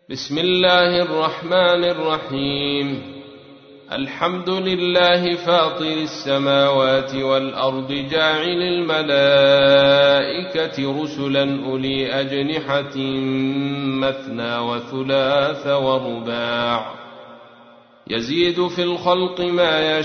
بسم الله الرحمن الرحيم. الحمد لله فاطر السماوات والأرض جاعل الملائكة رسلا أولي أجنحة مثنى وثلاث ورباع يزيد في الخلق ما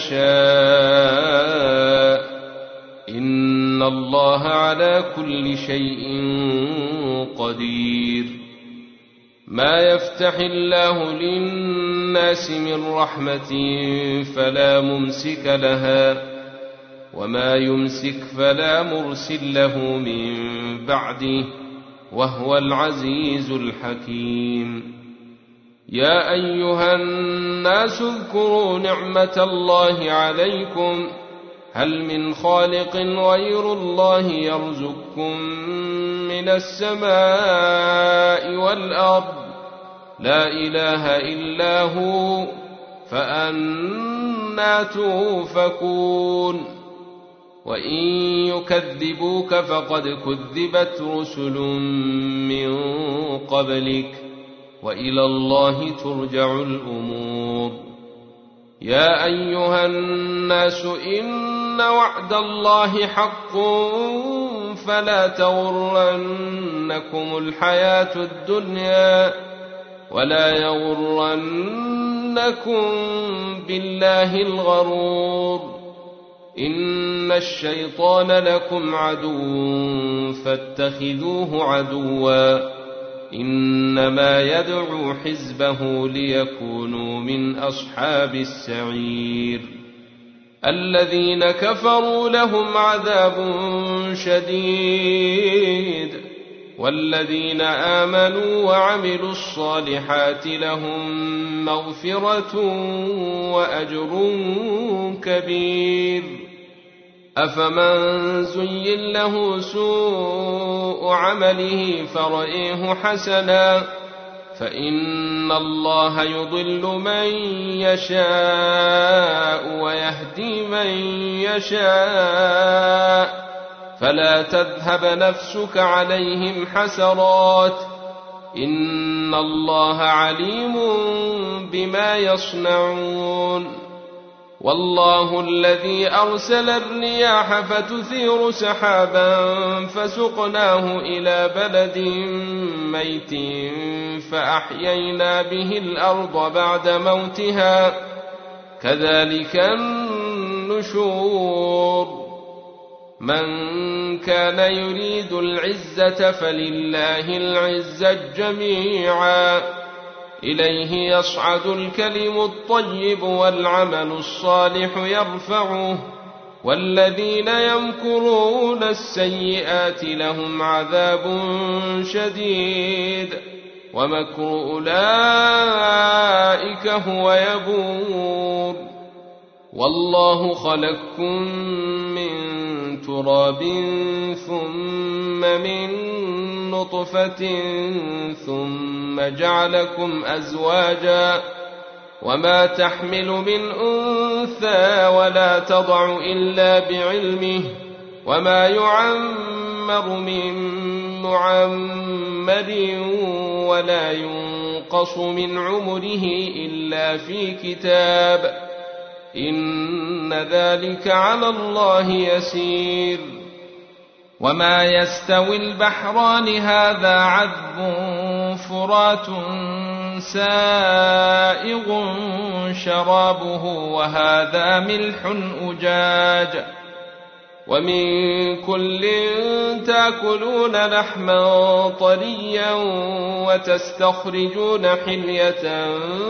يشاء إن الله على كل شيء قدير. ما يفتح الله للناس من رحمة فلا ممسك لها وما يمسك فلا مرسل له من بعده وهو العزيز الحكيم. يا أيها الناس اذكروا نعمة الله عليكم هل من خالق غير الله يرزقكم من السماء والأرض لا إله إلا هو فأنى توفكون. وإن يكذبوك فقد كذبت رسل من قبلك وإلى الله ترجع الأمور. يا أيها الناس إن وعد الله حق فلا تغرنكم الحياة الدنيا ولا يغرنكم بالله الغرور. إن الشيطان لكم عدو فاتخذوه عدوا إنما يدعو حزبه ليكونوا من أصحاب السعير. الذين كفروا لهم عذاب شديد والذين آمنوا وعملوا الصالحات لهم مغفرة وأجر كبير. أفمن زين له سوء عمله فرأيه حسنا فإن الله يضل من يشاء ويهدي من يشاء فلا تذهب نفسك عليهم حسرات إن الله عليم بما يصنعون. والله الذي أرسل الرياح فتثير سحابا فسقناه إلى بلد ميت فأحيينا به الأرض بعد موتها كذلك النشور. من كان يريد العزة فلله العزة جميعا إليه يصعد الكلم الطيب والعمل الصالح يرفعه والذين يمكرون السيئات لهم عذاب شديد ومكر أولئك هو يبور. والله خلقكم من تراب ثم من نطفة ثم جعلكم أزواجا وما تحمل من أنثى ولا تضع إلا بعلمه وما يعمر من معمر ولا ينقص من عمره إلا في كتاب إن ذلك على الله يسير. وما يستوي البحران هذا عذب فرات سائغ شرابه وهذا ملح أجاج ومن كل تأكلون لحما طريا وتستخرجون حلية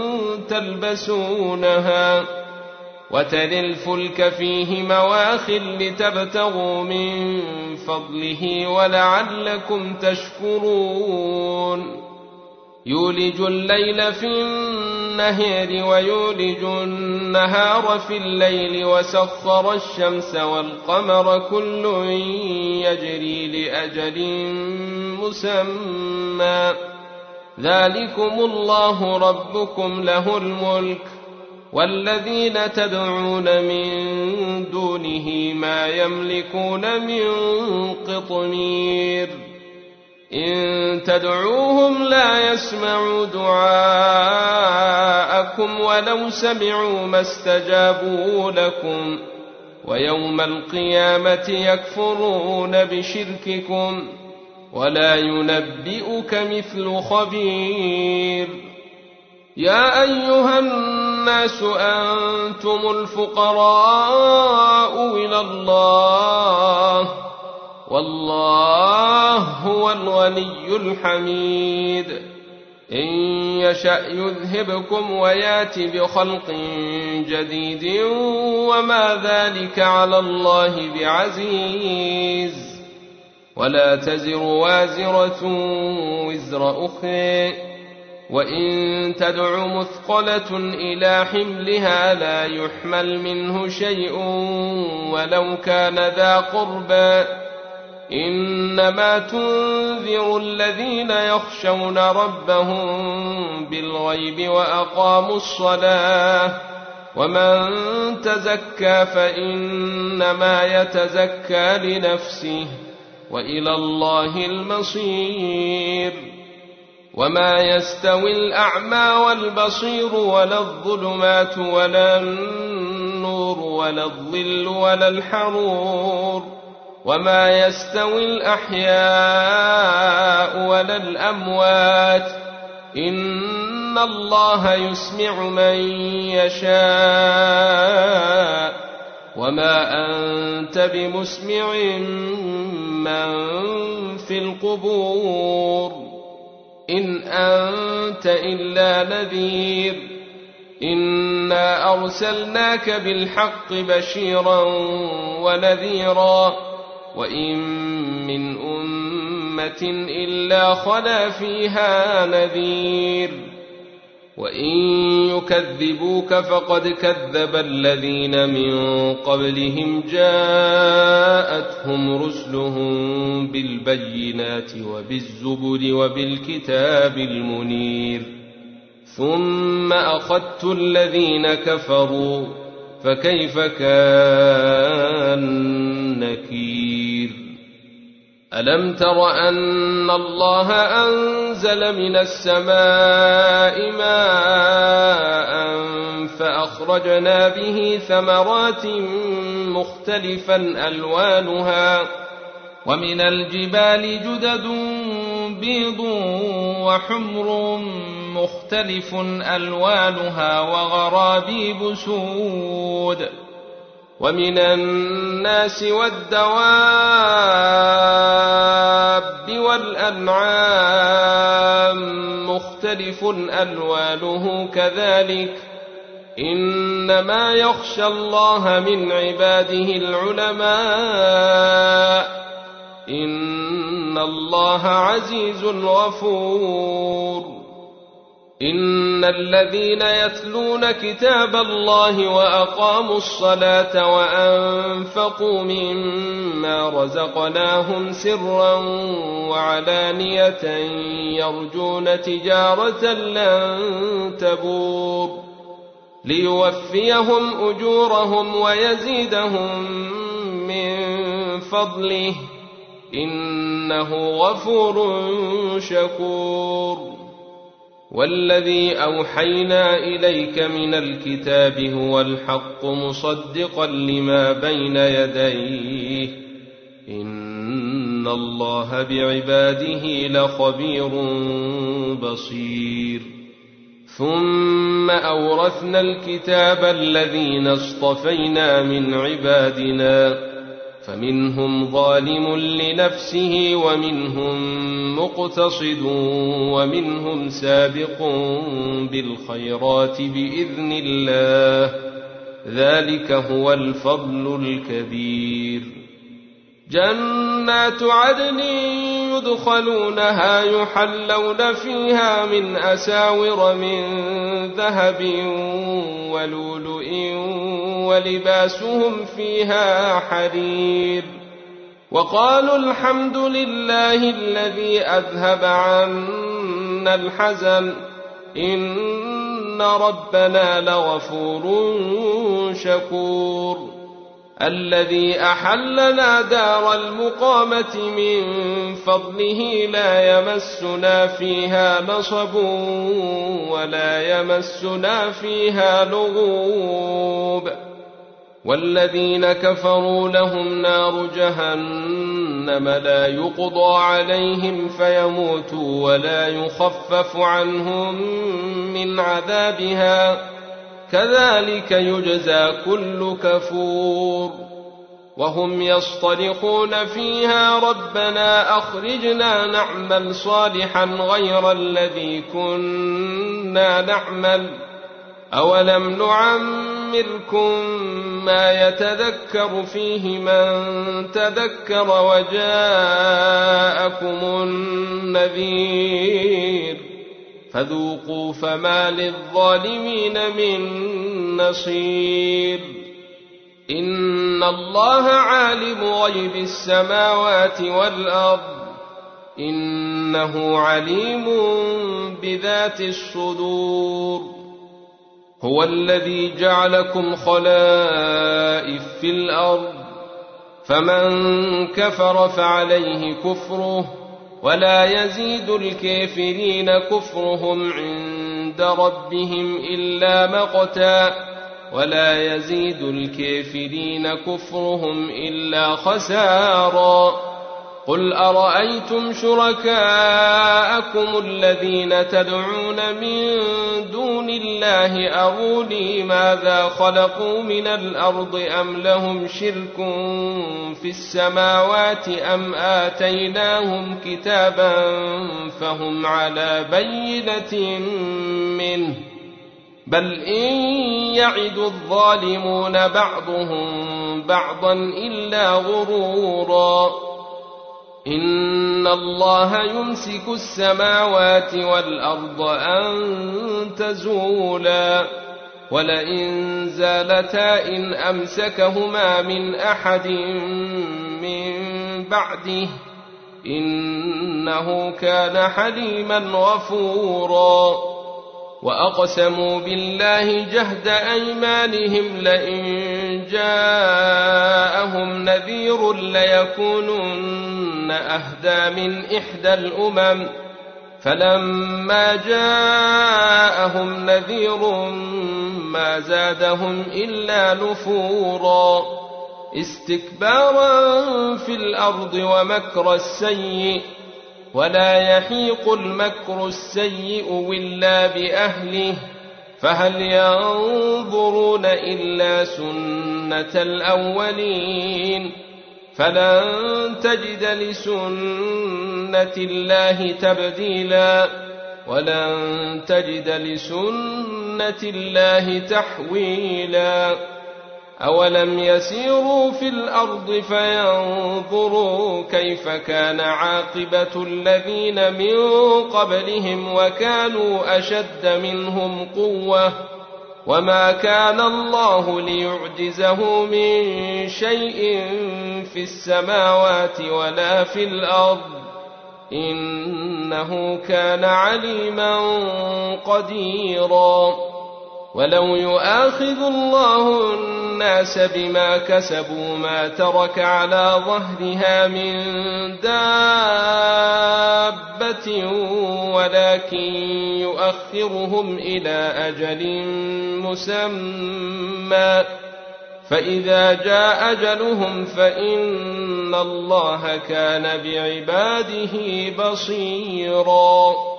تلبسونها وترى الفلك فيه مواخر لتبتغوا من فضله ولعلكم تشكرون. يولج الليل في النهار ويولج النهار في الليل وسخر الشمس والقمر كل يجري لأجل مسمى ذلكم الله ربكم له الملك والذين تدعون من دونه ما يملكون من قطمير. إن تدعوهم لا يسمعوا دعاءكم ولو سمعوا ما استجابوا لكم ويوم القيامة يكفرون بشرككم ولا ينبئك مثل خبير. يا أيها الناس أنتم الفقراء إلى الله والله هو الغني الحميد. إن يشأ يذهبكم ويات بخلق جديد وما ذلك على الله بعزيز. ولا تزر وازرة وزر أخرى وإن تدع مثقلة إلى حملها لا يحمل منه شيء ولو كان ذا قربى إنما تنذر الذين يخشون ربهم بالغيب وأقاموا الصلاة ومن تزكى فإنما يتزكى لنفسه وإلى الله المصير. وما يستوي الأعمى والبصير ولا الظلمات ولا النور ولا الظل ولا الحرور وما يستوي الأحياء ولا الأموات إن الله يسمع من يشاء وما أنت بمسمع من في القبور إن أنت إلا نذير. إنا أرسلناك بالحق بشيرا ونذيرا وإن من أمة إلا خلا فيها نذير. وإن يكذبوك فقد كذب الذين من قبلهم جاءتهم رسلهم بالبينات وبالزبر وبالكتاب المنير ثم أخذت الذين كفروا فكيف كان نكير. ألم تر أن الله أنزل من السماء ماء فأخرجنا به ثمرات مختلفا ألوانها ومن الجبال جدد بيض وحمر مختلف ألوانها وغرابيب سود ومن الناس والدواب والأنعام مختلف ألوانه كذلك إنما يخشى الله من عباده العلماء إن الله عزيز غفور. إن الذين يتلون كتاب الله وأقاموا الصلاة وأنفقوا مما رزقناهم سرا وعلانية يرجون تجارة لن تبور ليوفيهم أجورهم ويزيدهم من فضله إنه غفور شكور. والذي أوحينا إليك من الكتاب هو الحق مصدقا لما بين يديه إن الله بعباده لخبير بصير. ثم أورثنا الكتاب الذين اصطفينا من عبادنا فمنهم ظالم لنفسه ومنهم مقتصد ومنهم سابق بالخيرات بإذن الله ذلك هو الفضل الكبير. جنات عدن يدخلونها يحلون فيها من أساور من ذهب ولؤلؤ ولباسهم فيها حرير وقالوا الحمد لله الذي أذهب عنا الحزن إن ربنا لغفور شكور. الذي أحلنا دار المقامة من فضله لا يمسنا فيها نصب ولا يمسنا فيها لغوب والذين كفروا لهم نار جهنم لا يقضى عليهم فيموتوا ولا يخفف عنهم من عذابها كذلك يجزى كل كفور وهم يصطرخون فيها ربنا أخرجنا نعمل صالحا غير الذي كنا نعمل أولم نعمركم ما يتذكر فيه من تذكر وجاءكم النذير فذوقوا فما للظالمين من نصير إن الله عالم غيب السماوات والأرض إنه عليم بذات الصدور هو الذي جعلكم خلائف في الأرض فمن كفر فعليه كفره ولا يزيد الكافرين كفرهم عند ربهم إلا مقتا ولا يزيد الكافرين كفرهم إلا خسارا قل أرأيتم شركاءكم الذين تدعون من دون الله أروني ماذا خلقوا من الأرض أم لهم شرك في السماوات أم آتيناهم كتابا فهم على بينة منه بل إن يعد الظالمون بعضهم بعضا إلا غرورا إن الله يمسك السماوات والأرض أن تزولا ولئن زالتا إن أمسكهما من أحد من بعده إنه كان حليما غفورا وأقسموا بالله جهد أيمانهم لئن جاءهم نذير ليكونن أهدى من إحدى الأمم فلما جاءهم نذير ما زادهم إلا نفورا استكبارا في الأرض ومكر السيء ولا يحيق المكر السيء إلا بأهله فهل ينظرون إلا سنة الأولين فلن تجد لسنة الله تبديلا ولن تجد لسنة الله تحويلا أولم يسيروا في الأرض فينظروا كيف كان عاقبة الذين من قبلهم وكانوا أشد منهم قوة وما كان الله ليعجزه من شيء في السماوات ولا في الأرض إنه كان عليما قديرا ولو يؤاخذ الله الناس بما كسبوا ما ترك على ظهرها من دابة ولكن يؤخرهم إلى أجل مسمى فإذا جاء أجلهم فإن الله كان بعباده بصيرا